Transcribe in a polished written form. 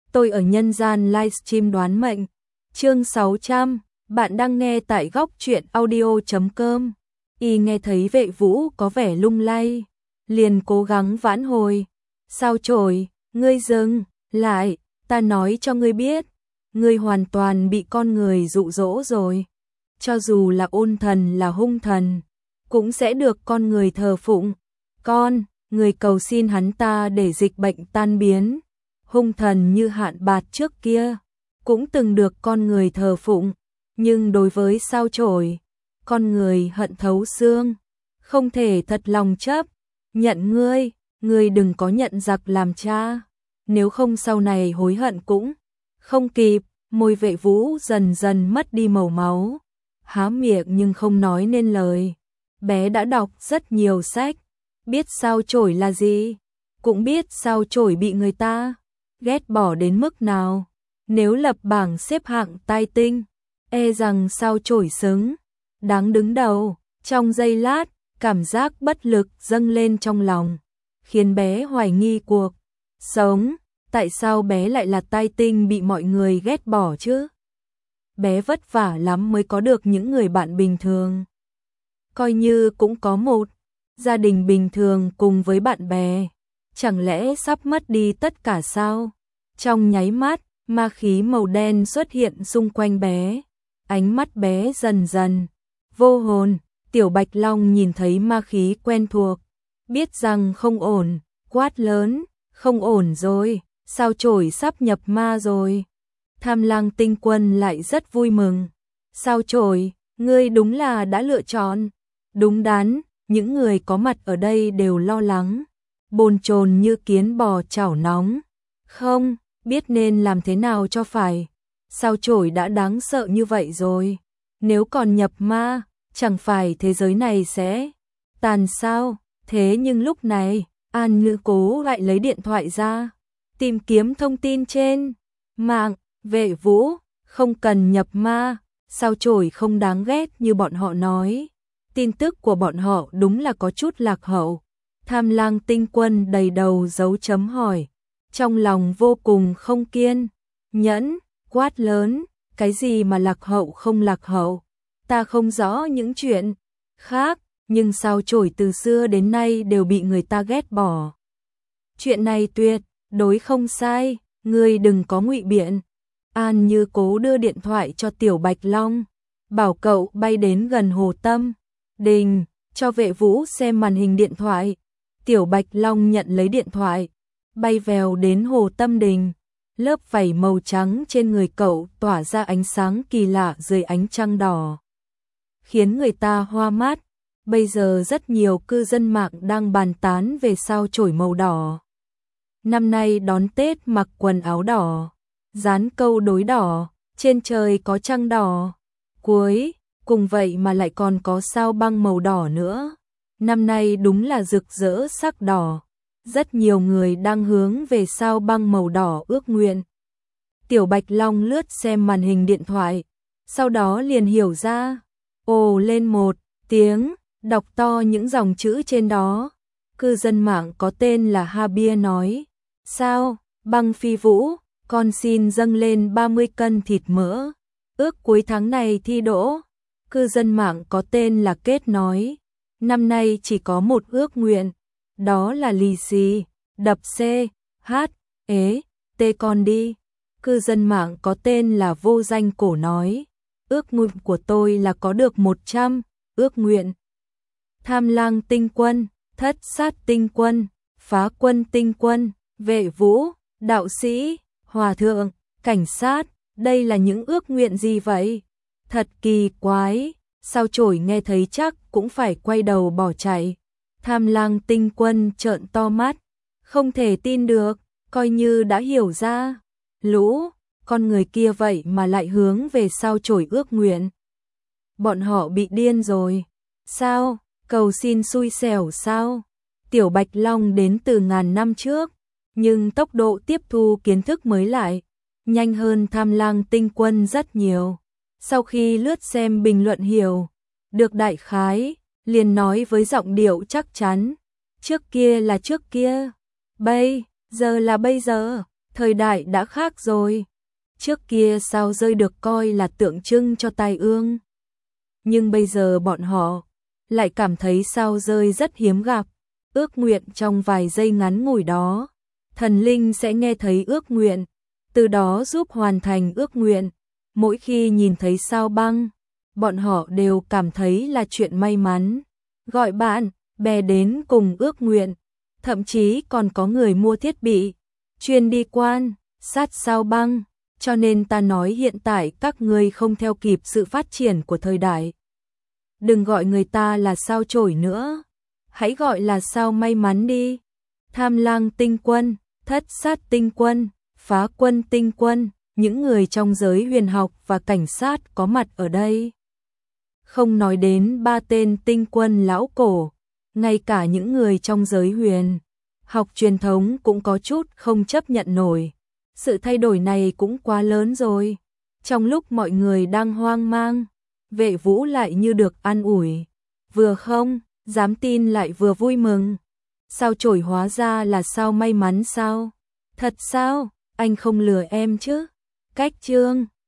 Tôi ở nhân gian livestream đoán mệnh. Chương 600, bạn đang nghe tại góc truyện audio.com. Y nghe thấy Vệ Vũ có vẻ lung lay, liền cố gắng vãn hồi. Sao Chổi, ngươi dừng lại, ta nói cho ngươi biết, ngươi hoàn toàn bị con người dụ dỗ rồi. Cho dù là ôn thần là hung thần, cũng sẽ được con người thờ phụng. Người cầu xin hắn ta để dịch bệnh tan biến. Hung thần như Hạn Bạt trước kia, cũng từng được con người thờ phụng. Nhưng đối với Sao Chổi, con người hận thấu xương, không thể thật lòng chấp nhận ngươi đừng có nhận giặc làm cha, nếu không sau này hối hận cũng không kịp. Môi Vệ Vũ dần dần mất đi màu máu, há miệng nhưng không nói nên lời. Bé đã đọc rất nhiều sách, biết Sao Chổi là gì, cũng biết Sao Chổi bị người ta ghét bỏ đến mức nào. Nếu lập bảng xếp hạng tai tinh, e rằng Sao Chổi xứng đáng đứng đầu. Trong giây lát, cảm giác bất lực dâng lên trong lòng, khiến bé hoài nghi cuộc sống. Tại sao bé lại là tai tinh bị mọi người ghét bỏ chứ? Bé vất vả lắm mới có được những người bạn bình thường, coi như cũng có một gia đình bình thường cùng với bạn bè, chẳng lẽ sắp mất đi tất cả sao? Trong nháy mắt, ma khí màu đen xuất hiện xung quanh bé, ánh mắt bé dần dần vô hồn. Tiểu Bạch Long nhìn thấy ma khí quen thuộc, biết rằng không ổn, quát lớn, không ổn rồi, Sao Chổi sắp nhập ma rồi. Tham Lang Tinh Quân lại rất vui mừng. Sao Chổi, ngươi đúng là đã lựa chọn đúng đắn. Những người có mặt ở đây đều lo lắng, bồn chồn như kiến bò chảo nóng, không biết nên làm thế nào cho phải. Sao Chổi đã đáng sợ như vậy rồi, nếu còn nhập ma, chẳng phải thế giới này sẽ tàn sao? Thế nhưng lúc này, An Như Cố lại lấy điện thoại ra, tìm kiếm thông tin trên mạng. Vệ Vũ, không cần nhập ma, Sao Chổi không đáng ghét như bọn họ nói. Tin tức của bọn họ đúng là có chút lạc hậu. Tham Lang Tinh Quân đầy đầu dấu chấm hỏi, trong lòng vô cùng không kiên nhẫn, quát lớn, cái gì mà lạc hậu không lạc hậu? Ta không rõ những chuyện khác, nhưng Sao Chổi từ xưa đến nay đều bị người ta ghét bỏ. Chuyện này tuyệt đối không sai, ngươi đừng có ngụy biện. An Như Cố đưa điện thoại cho Tiểu Bạch Long, bảo cậu bay đến gần Hồ Tâm Đình, cho Vệ Vũ xem màn hình điện thoại. Tiểu Bạch Long nhận lấy điện thoại, bay vèo đến Hồ Tâm Đình. Lớp vảy màu trắng trên người cậu tỏa ra ánh sáng kỳ lạ dưới ánh trăng đỏ, khiến người ta hoa mắt. Bây giờ rất nhiều cư dân mạng đang bàn tán về Sao Chổi màu đỏ. Năm nay đón Tết mặc quần áo đỏ, dán câu đối đỏ, trên trời có trăng đỏ. Cùng vậy mà lại còn có sao băng màu đỏ nữa. Năm nay đúng là rực rỡ sắc đỏ. Rất nhiều người đang hướng về sao băng màu đỏ ước nguyện. Tiểu Bạch Long lướt xem màn hình điện thoại, sau đó liền hiểu ra, ồ lên một tiếng, đọc to những dòng chữ trên đó. Cư dân mạng có tên là Habia nói, sao, băng phi vũ, con xin dâng lên 30 cân thịt mỡ, ước cuối tháng này thi đỗ. Cư dân mạng có tên là Kết nói, năm nay chỉ có một ước nguyện, đó là lì xì, đập C, H, T con đi. Cư dân mạng có tên là Vô Danh Cổ nói, ước nguyện của tôi là có được 100 ước nguyện. Tham Lang Tinh Quân, Thất Sát Tinh Quân, Phá Quân Tinh Quân, Vệ Vũ, Đạo Sĩ, Hòa Thượng, Cảnh Sát, đây là những ước nguyện gì vậy? Thật kỳ quái. Sao Chổi nghe thấy chắc cũng phải quay đầu bỏ chạy. Tham Lang Tinh Quân trợn to mắt, không thể tin được, coi như đã hiểu ra. Lũ con người kia vậy mà lại hướng về Sao Chổi ước nguyện. Bọn họ bị điên rồi. Sao? Cầu xin xui xẻo sao? Tiểu Bạch Long đến từ ngàn năm trước, nhưng tốc độ tiếp thu kiến thức mới lại nhanh hơn Tham Lang Tinh Quân rất nhiều. Sau khi lướt xem bình luận hiểu được đại khái, liền nói với giọng điệu chắc chắn, trước kia là trước kia, bây giờ là bây giờ. Thời đại đã khác rồi. Trước kia sao rơi được coi là tượng trưng cho tai ương. Nhưng bây giờ bọn họ lại cảm thấy sao rơi rất hiếm gặp. Ước nguyện trong vài giây ngắn ngủi đó, thần linh sẽ nghe thấy ước nguyện, từ đó giúp hoàn thành ước nguyện. Mỗi khi nhìn thấy sao băng, bọn họ đều cảm thấy là chuyện may mắn. Gọi bạn bè đến cùng ước nguyện, thậm chí còn có người mua thiết bị chuyên đi quan sát sao băng. Cho nên ta nói hiện tại các ngươi không theo kịp sự phát triển của thời đại. Đừng gọi người ta là sao chổi nữa, hãy gọi là sao may mắn đi. Tham lang tinh quân, thất sát tinh quân, phá quân tinh quân, những người trong giới huyền học và cảnh sát có mặt ở đây. Không nói đến ba tên tinh quân lão cổ, ngay cả những người trong giới huyền học truyền thống cũng có chút không chấp nhận nổi. Sự thay đổi này cũng quá lớn rồi. Trong lúc mọi người đang hoang mang, Vệ Vũ lại như được an ủi, vừa không dám tin lại vừa vui mừng. Sao chổi hóa ra là sao may mắn sao? Thật sao? Anh không lừa em chứ? Cách chương